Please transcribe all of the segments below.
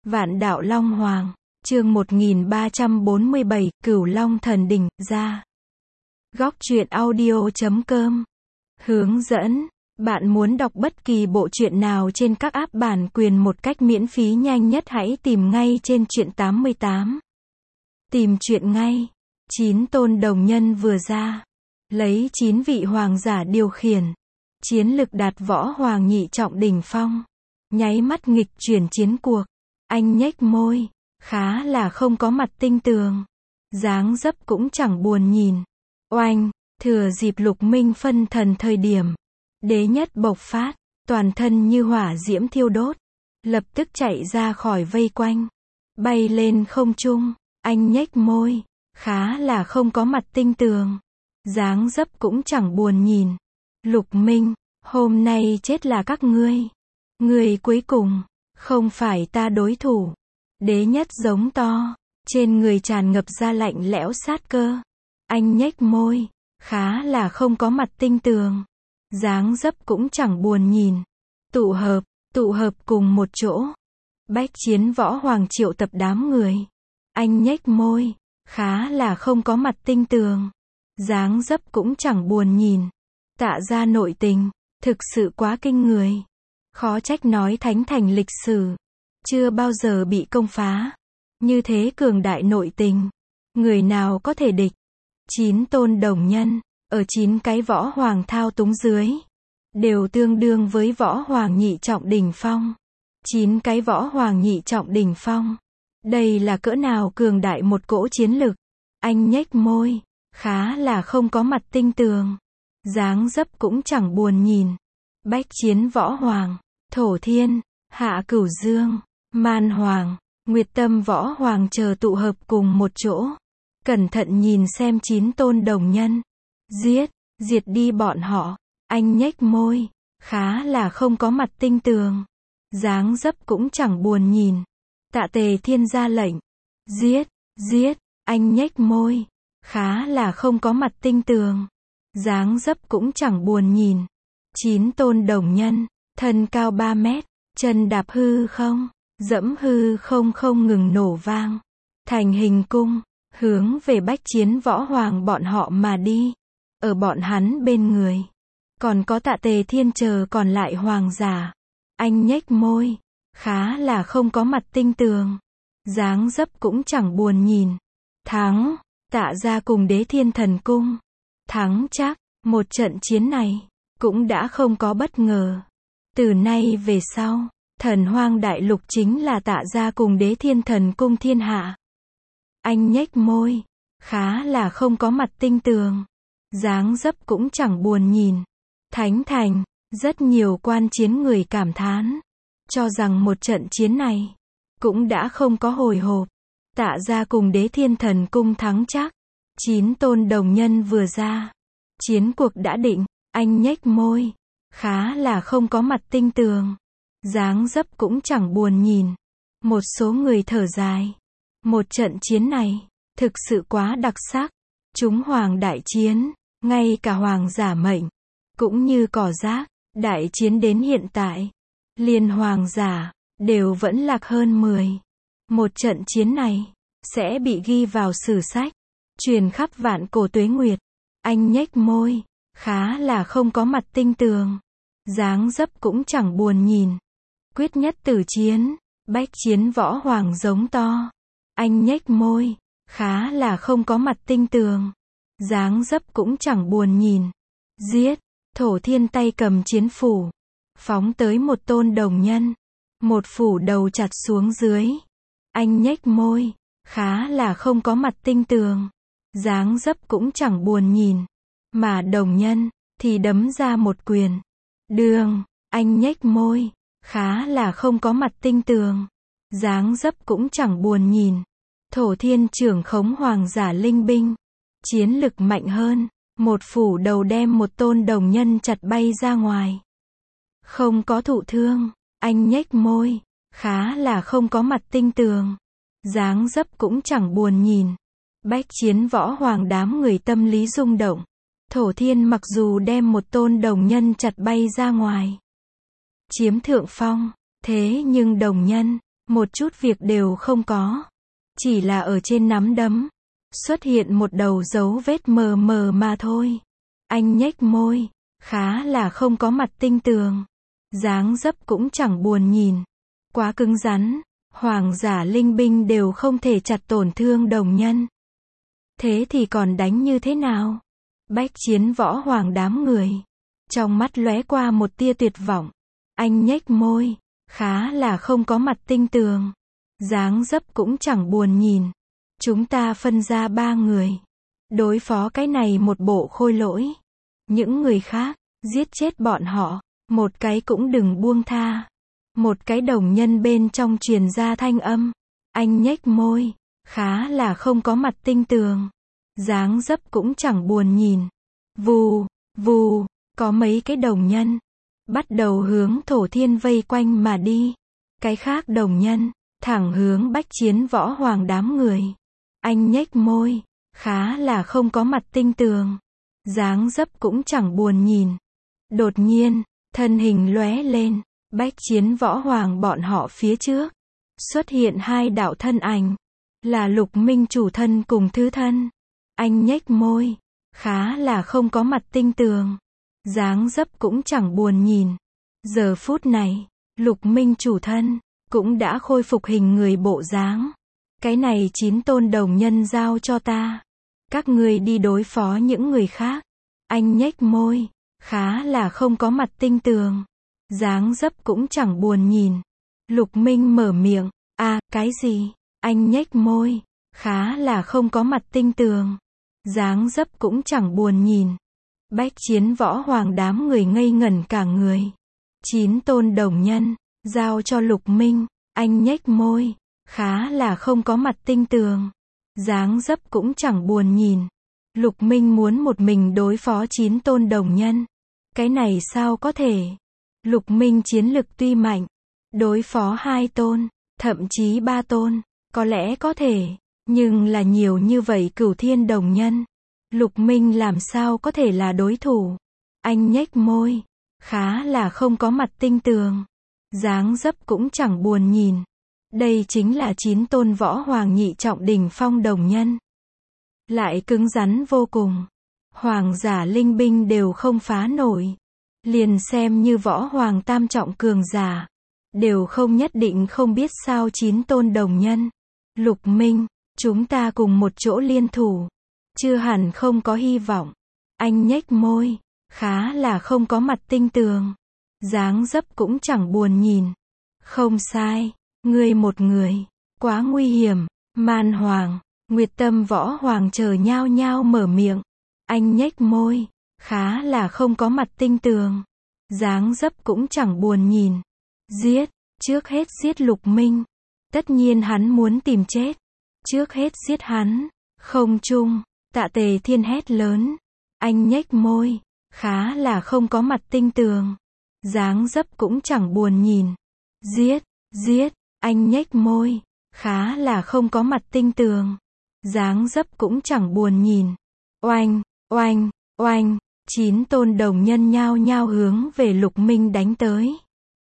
Vạn đạo Long Hoàng, chương 1347, Cửu Long Thần Đỉnh, ra. Góc truyện audio.com. Hướng dẫn. Bạn muốn đọc bất kỳ bộ truyện nào trên các app bản quyền một cách miễn phí nhanh nhất hãy tìm ngay trên Truyện 88. Tìm truyện ngay. 9 tôn đồng nhân vừa ra. Lấy 9 vị hoàng giả điều khiển. Chiến lực đạt võ hoàng nhị trọng đỉnh phong. Nháy mắt nghịch chuyển chiến cuộc. Anh nhếch môi, khá là không có mặt tinh tường. Dáng dấp cũng chẳng buồn nhìn. Oanh, thừa dịp Lục Minh phân thần thời điểm. Đế nhất bộc phát, toàn thân như hỏa diễm thiêu đốt. Lập tức chạy ra khỏi vây quanh. Bay lên không trung, anh nhếch môi, khá là không có mặt tinh tường. Dáng dấp cũng chẳng buồn nhìn. Lục Minh, hôm nay chết là các ngươi. Người cuối cùng, không phải ta đối thủ. Đế nhất giống to, trên người tràn ngập ra lạnh lẽo sát cơ. Anh nhếch môi, khá là không có mặt tinh tường. Dáng dấp cũng chẳng buồn nhìn. Tụ hợp cùng một chỗ. Bách chiến võ hoàng triệu tập đám người. Anh nhếch môi, khá là không có mặt tinh tường. Dáng dấp cũng chẳng buồn nhìn. Tạ ra nội tình, thực sự quá kinh người. Khó trách nói thánh thành lịch sử, chưa bao giờ bị công phá. Như thế cường đại nội tình, người nào có thể địch. 9 tôn đồng nhân, ở 9 cái võ hoàng thao túng dưới, đều tương đương với võ hoàng nhị trọng đỉnh phong. 9 cái võ hoàng nhị trọng đỉnh phong. Đây là cỡ nào cường đại một cỗ chiến lực. Anh nhếch môi, khá là không có mặt tinh tường. Dáng dấp cũng chẳng buồn nhìn. Bách chiến võ hoàng, Thổ Thiên, Hạ Cửu Dương, Man Hoàng, Nguyệt Tâm võ hoàng chờ tụ hợp cùng một chỗ. Cẩn thận nhìn xem 9 tôn đồng nhân. Diệt đi bọn họ. Anh nhếch môi, khá là không có mặt tinh tường. Dáng dấp cũng chẳng buồn nhìn. Tạ Tề Thiên ra lệnh. Giết, anh nhếch môi, khá là không có mặt tinh tường. Dáng dấp cũng chẳng buồn nhìn. 9 tôn đồng nhân, thân cao 3 mét, chân đạp hư không, dẫm hư không không ngừng nổ vang. Thành hình cung, hướng về bách chiến võ hoàng bọn họ mà đi. Ở bọn hắn bên người, còn có Tạ Tề Thiên chờ còn lại hoàng giả. Anh nhếch môi, khá là không có mặt tinh tường. Dáng dấp cũng chẳng buồn nhìn. Thắng, Tạ ra cùng Đế Thiên Thần Cung. Thắng chắc, một trận chiến này, cũng đã không có bất ngờ. Từ nay về sau, Thần Hoang Đại Lục chính là Tạ ra cùng Đế Thiên Thần Cung thiên hạ. Anh nhếch môi, khá là không có mặt tinh tường. Dáng dấp cũng chẳng buồn nhìn. Thánh thành, rất nhiều quan chiến người cảm thán, cho rằng một trận chiến này, cũng đã không có hồi hộp. Tạ ra cùng Đế Thiên Thần Cung thắng chắc. 9 tôn đồng nhân vừa ra. Chiến cuộc đã định, anh nhếch môi, khá là không có mặt tinh tường. Dáng dấp cũng chẳng buồn nhìn. Một số người thở dài. Một trận chiến này, thực sự quá đặc sắc. Chúng hoàng đại chiến, ngay cả hoàng giả mệnh, cũng như cỏ rác, đại chiến đến hiện tại. Liên hoàng giả, đều vẫn lạc hơn 10. Một trận chiến này, sẽ bị ghi vào sử sách, truyền khắp vạn cổ tuế nguyệt. Anh nhếch môi, khá là không có mặt tinh tường. Dáng dấp cũng chẳng buồn nhìn. Quyết nhất tử chiến, bách chiến võ hoàng giống to. Anh nhếch môi, khá là không có mặt tinh tường. Dáng dấp cũng chẳng buồn nhìn. Thổ Thiên tay cầm chiến phủ, phóng tới một tôn đồng nhân. Một phủ đầu chặt xuống dưới. Anh nhếch môi, khá là không có mặt tinh tường. Dáng dấp cũng chẳng buồn nhìn. Mà đồng nhân, thì đấm ra một quyền. Đường, anh nhếch môi, khá là không có mặt tinh tường. Dáng dấp cũng chẳng buồn nhìn. Thổ Thiên trưởng khống hoàng giả linh binh. Chiến lực mạnh hơn. Một phủ đầu đem một tôn đồng nhân chặt bay ra ngoài. Không có thụ thương. Anh nhếch môi, khá là không có mặt tinh tường. Dáng dấp cũng chẳng buồn nhìn. Bách chiến võ hoàng đám người tâm lý rung động. Thổ Thiên mặc dù đem một tôn đồng nhân chặt bay ra ngoài, chiếm thượng phong, thế nhưng đồng nhân, một chút việc đều không có. Chỉ là ở trên nắm đấm, xuất hiện một đầu dấu vết mờ mờ mà thôi. Anh nhếch môi, khá là không có mặt tinh tường. Dáng dấp cũng chẳng buồn nhìn. Quá cứng rắn, hoàng giả linh binh đều không thể chặt tổn thương đồng nhân. Thế thì còn đánh như thế nào? Bách chiến võ hoàng đám người. Trong mắt lóe qua một tia tuyệt vọng. Anh nhếch môi, khá là không có mặt tinh tường. Dáng dấp cũng chẳng buồn nhìn. Chúng ta phân ra 3 người. Đối phó cái này một bộ khôi lỗi. Những người khác, giết chết bọn họ. Một cái cũng đừng buông tha. Một cái đồng nhân bên trong truyền ra thanh âm. Anh nhếch môi, khá là không có mặt tinh tường. Dáng dấp cũng chẳng buồn nhìn. Vù, vù, có mấy cái đồng nhân. Bắt đầu hướng thổ thiên vây quanh mà đi. Cái khác đồng nhân, thẳng hướng bách chiến võ hoàng đám người. Anh nhếch môi, khá là không có mặt tinh tường. Dáng dấp cũng chẳng buồn nhìn. Đột nhiên, thân hình lóe lên. Bách chiến võ hoàng bọn họ phía trước. Xuất hiện 2 đạo thân ảnh. Là Lục Minh chủ thân cùng thứ thân. Anh nhếch môi, khá là không có mặt tinh tường. Dáng dấp cũng chẳng buồn nhìn. Giờ phút này, Lục Minh chủ thân, cũng đã khôi phục hình người bộ dáng. Cái này 9 tôn đồng nhân giao cho ta. Các ngươi đi đối phó những người khác. Anh nhếch môi, khá là không có mặt tinh tường. Dáng dấp cũng chẳng buồn nhìn. Lục Minh mở miệng, cái gì? Anh nhếch môi, khá là không có mặt tinh tường. Dáng dấp cũng chẳng buồn nhìn. Bách chiến võ hoàng đám người ngây ngẩn cả người. 9 tôn đồng nhân, giao cho Lục Minh. Anh nhếch môi, khá là không có mặt tinh tường. Dáng dấp cũng chẳng buồn nhìn. Lục Minh muốn một mình đối phó 9 tôn đồng nhân. Cái này sao có thể? Lục Minh chiến lực tuy mạnh, đối phó 2 tôn, thậm chí 3 tôn, có lẽ có thể, nhưng là nhiều như vậy cửu thiên đồng nhân. Lục Minh làm sao có thể là đối thủ? Anh nhếch môi, khá là không có mặt tinh tường. Dáng dấp cũng chẳng buồn nhìn. Đây chính là 9 tôn võ hoàng nhị trọng đỉnh phong đồng nhân. Lại cứng rắn vô cùng. Hoàng giả linh binh đều không phá nổi. Liền xem như võ hoàng tam trọng cường giả. Đều không nhất định không biết sao 9 tôn đồng nhân. Lục Minh, chúng ta cùng một chỗ liên thủ. Chưa hẳn không có hy vọng. Anh nhếch môi, khá là không có mặt tinh tường. Dáng dấp cũng chẳng buồn nhìn. Không sai, ngươi một người, quá nguy hiểm. Man Hoàng, Nguyệt Tâm võ hoàng chờ nhao nhao mở miệng. Anh nhếch môi, khá là không có mặt tinh tường. Dáng dấp cũng chẳng buồn nhìn. Giết, trước hết giết Lục Minh. Tất nhiên hắn muốn tìm chết. Trước hết giết hắn. Không chung, Tạ Tề Thiên hét lớn. Anh nhếch môi, khá là không có mặt tinh tường. Dáng dấp cũng chẳng buồn nhìn. Giết, giết, anh nhếch môi, khá là không có mặt tinh tường. Dáng dấp cũng chẳng buồn nhìn. Oanh, oanh, oanh, 9 tôn đồng nhân nhao nhao hướng về Lục Minh đánh tới.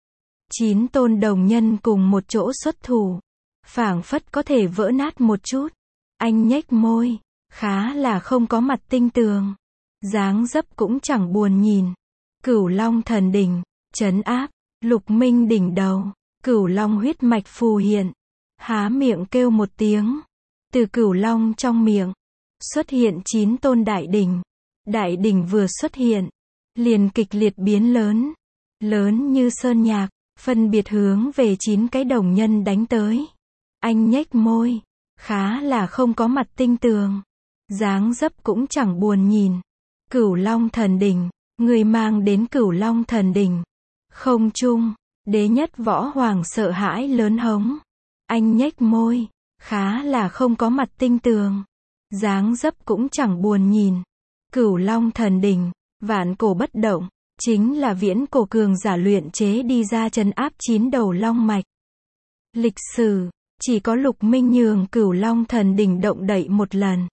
9 tôn đồng nhân cùng một chỗ xuất thủ. Phảng phất có thể vỡ nát một chút. Anh nhếch môi, khá là không có mặt tinh tường. Dáng dấp cũng chẳng buồn nhìn. Cửu Long thần đỉnh, trấn áp, Lục Minh đỉnh đầu. Cửu Long huyết mạch phù hiện. Há miệng kêu một tiếng. Từ Cửu Long trong miệng, xuất hiện 9 tôn đại đỉnh. Đại đỉnh vừa xuất hiện, liền kịch liệt biến lớn. Lớn như sơn nhạc, phân biệt hướng về 9 cái đồng nhân đánh tới. Anh nhếch môi, khá là không có mặt tinh tường. Dáng dấp cũng chẳng buồn nhìn. Cửu Long thần đỉnh, người mang đến Cửu Long thần đỉnh. Không chung, đế nhất võ hoàng sợ hãi lớn hống. Anh nhếch môi, khá là không có mặt tinh tường. Dáng dấp cũng chẳng buồn nhìn. Cửu Long thần đỉnh, vạn cổ bất động, chính là viễn cổ cường giả luyện chế đi ra trấn áp 9 đầu long mạch. Lịch sử, chỉ có Lục Minh nhường Cửu Long thần đỉnh động đậy một lần.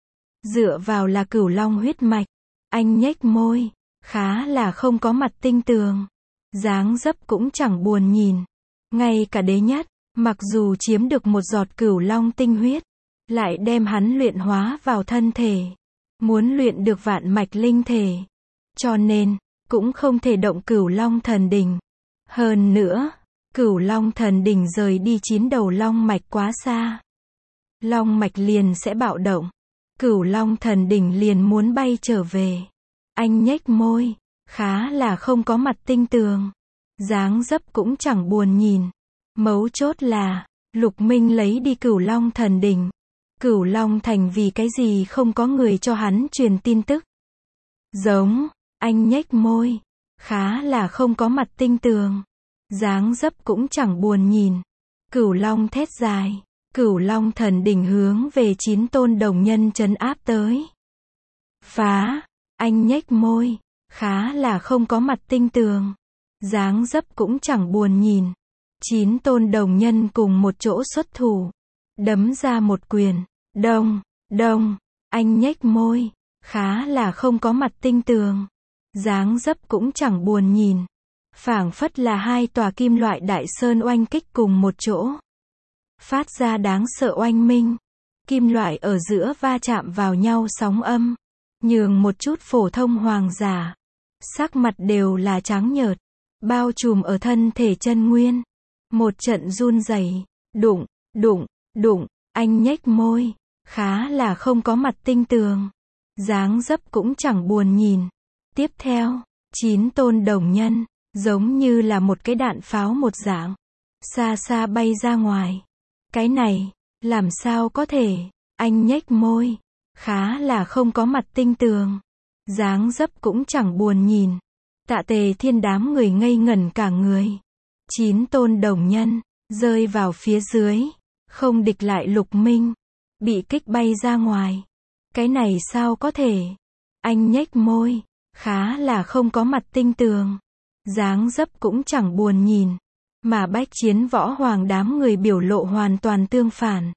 Dựa vào là Cửu Long huyết mạch. Anh nhếch môi, khá là không có mặt tinh tường. Dáng dấp cũng chẳng buồn nhìn. Ngay cả đế nhất, Mặc dù chiếm được một giọt cửu long tinh huyết, lại đem hắn luyện hóa vào thân thể. Muốn luyện được vạn mạch linh thể. Cho nên, cũng không thể động cửu long thần đỉnh. Hơn nữa, cửu long thần đỉnh rời đi 9 đầu long mạch quá xa. Long mạch liền sẽ bạo động. Cửu long thần đỉnh liền muốn bay trở về. Anh nhếch môi, khá là không có mặt tinh tường. Dáng dấp cũng chẳng buồn nhìn. Mấu chốt là, Lục Minh lấy đi cửu long thần đỉnh. Cửu long thành vì cái gì không có người cho hắn truyền tin tức. Giống, anh nhếch môi, khá là không có mặt tinh tường. Dáng dấp cũng chẳng buồn nhìn. Cửu long thét dài. Cửu long thần đỉnh hướng về 9 tôn đồng nhân trấn áp tới. Phá, anh nhếch môi, khá là không có mặt tinh tường. Dáng dấp cũng chẳng buồn nhìn. 9 tôn đồng nhân cùng một chỗ xuất thủ. Đấm ra một quyền. Đông, đông, anh nhếch môi, khá là không có mặt tinh tường. Dáng dấp cũng chẳng buồn nhìn. Phảng phất là hai tòa kim loại đại sơn oanh kích cùng một chỗ. Phát ra đáng sợ oanh minh. Kim loại ở giữa va chạm vào nhau sóng âm. Nhường một chút phổ thông hoàng giả. Sắc mặt đều là trắng nhợt. Bao trùm ở thân thể chân nguyên. Một trận run rẩy. Đụng, đụng, đụng, anh nhếch môi. Khá là không có mặt tinh tường. Dáng dấp cũng chẳng buồn nhìn. Tiếp theo, 9 tôn đồng nhân, giống như là một cái đạn pháo một dạng. Xa xa bay ra ngoài. Cái này, làm sao có thể, anh nhếch môi. Khá là không có mặt tinh tường. Dáng dấp cũng chẳng buồn nhìn. Tạ Tề Thiên đám người ngây ngẩn cả người. 9 tôn đồng nhân, rơi vào phía dưới. Không địch lại Lục Minh. Bị kích bay ra ngoài. Cái này sao có thể? Anh nhếch môi. Khá là không có mặt tinh tường. Dáng dấp cũng chẳng buồn nhìn. Mà bách chiến võ hoàng đám người biểu lộ hoàn toàn tương phản.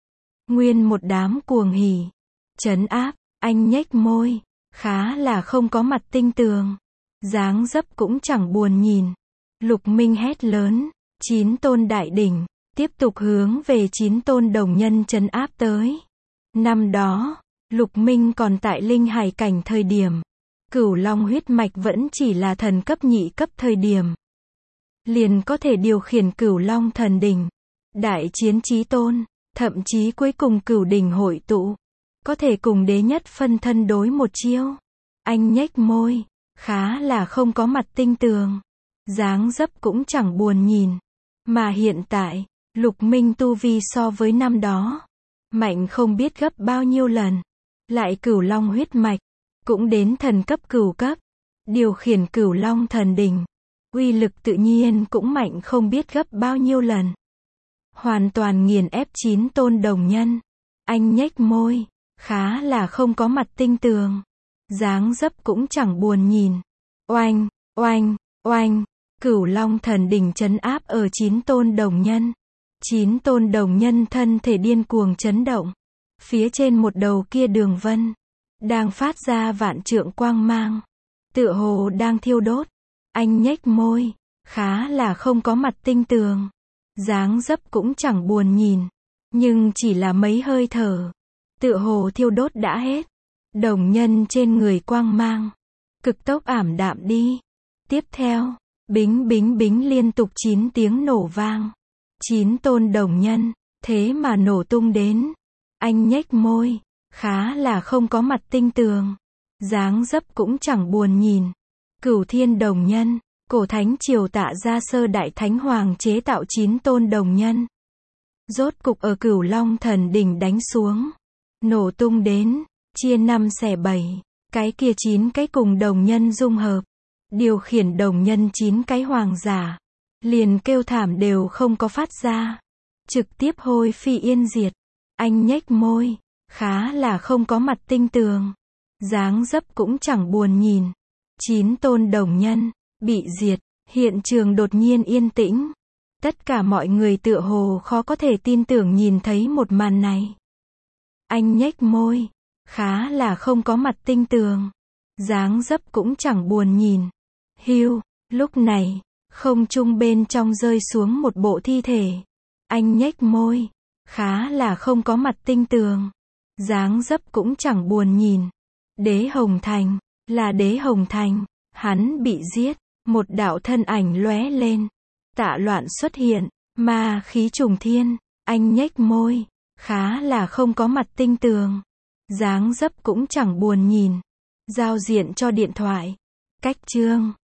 Nguyên một đám cuồng hỉ. Trấn áp, anh nhếch môi. Khá là không có mặt tinh tường. Dáng dấp cũng chẳng buồn nhìn. Lục Minh hét lớn. 9 tôn đại đỉnh. Tiếp tục hướng về 9 tôn đồng nhân trấn áp tới. Năm đó, Lục Minh còn tại linh hải cảnh thời điểm. Cửu long huyết mạch vẫn chỉ là thần cấp nhị cấp thời điểm. Liền có thể điều khiển cửu long thần đỉnh. Đại chiến chí tôn, thậm chí cuối cùng cửu đỉnh hội tụ. Có thể cùng đế nhất phân thân đối một chiêu. Anh nhếch môi, khá là không có mặt tinh tường. Dáng dấp cũng chẳng buồn nhìn. Mà hiện tại, Lục Minh tu vi so với năm đó. Mạnh không biết gấp bao nhiêu lần. Lại cửu long huyết mạch. Cũng đến thần cấp cửu cấp. Điều khiển cửu long thần đỉnh. Uy lực tự nhiên cũng mạnh không biết gấp bao nhiêu lần. Hoàn toàn nghiền ép 9 tôn đồng nhân. Anh nhếch môi. Khá là không có mặt tinh tường. Dáng dấp cũng chẳng buồn nhìn. Oanh, oanh, oanh. Cửu long thần đỉnh trấn áp ở 9 tôn đồng nhân. 9 tôn đồng nhân thân thể điên cuồng chấn động. Phía trên một đầu kia đường vân. Đang phát ra vạn trượng quang mang. Tựa hồ đang thiêu đốt. Anh nhếch môi. Khá là không có mặt tinh tường. Dáng dấp cũng chẳng buồn nhìn. Nhưng chỉ là mấy hơi thở. Tựa hồ thiêu đốt đã hết. Đồng nhân trên người quang mang. Cực tốc ảm đạm đi. Tiếp theo, bính bính bính liên tục 9 tiếng nổ vang. 9 tôn đồng nhân, thế mà nổ tung đến. Anh nhếch môi, khá là không có mặt tinh tường. Dáng dấp cũng chẳng buồn nhìn. Cửu thiên đồng nhân, cổ thánh triều Tạ Gia Sơ Đại Thánh Hoàng chế tạo 9 tôn đồng nhân. Rốt cục ở cửu long thần đỉnh đánh xuống. Nổ tung đến, chia 5 xẻ 7. Cái kia 9 cái cùng đồng nhân dung hợp. Điều khiển đồng nhân 9 cái hoàng giả. Liền kêu thảm đều không có phát ra. Trực tiếp hôi phi yên diệt. Anh nhếch môi. Khá là không có mặt tinh tường. Dáng dấp cũng chẳng buồn nhìn. 9 tôn đồng nhân. Bị diệt. Hiện trường đột nhiên yên tĩnh. Tất cả mọi người tựa hồ khó có thể tin tưởng nhìn thấy một màn này. Anh nhếch môi. Khá là không có mặt tinh tường. Dáng dấp cũng chẳng buồn nhìn. Hưu. Lúc này, không trung bên trong rơi xuống một bộ thi thể. Anh nhếch môi. Khá là không có mặt tinh tường. Dáng dấp cũng chẳng buồn nhìn. Đế Hồng Thành. Là Đế Hồng Thành. Hắn bị giết. Một đạo thân ảnh lóe lên. Tạ Loạn xuất hiện. Ma khí trùng thiên. Anh nhếch môi. Khá là không có mặt tinh tường. Dáng dấp cũng chẳng buồn nhìn. Giao diện cho điện thoại. Cách chương.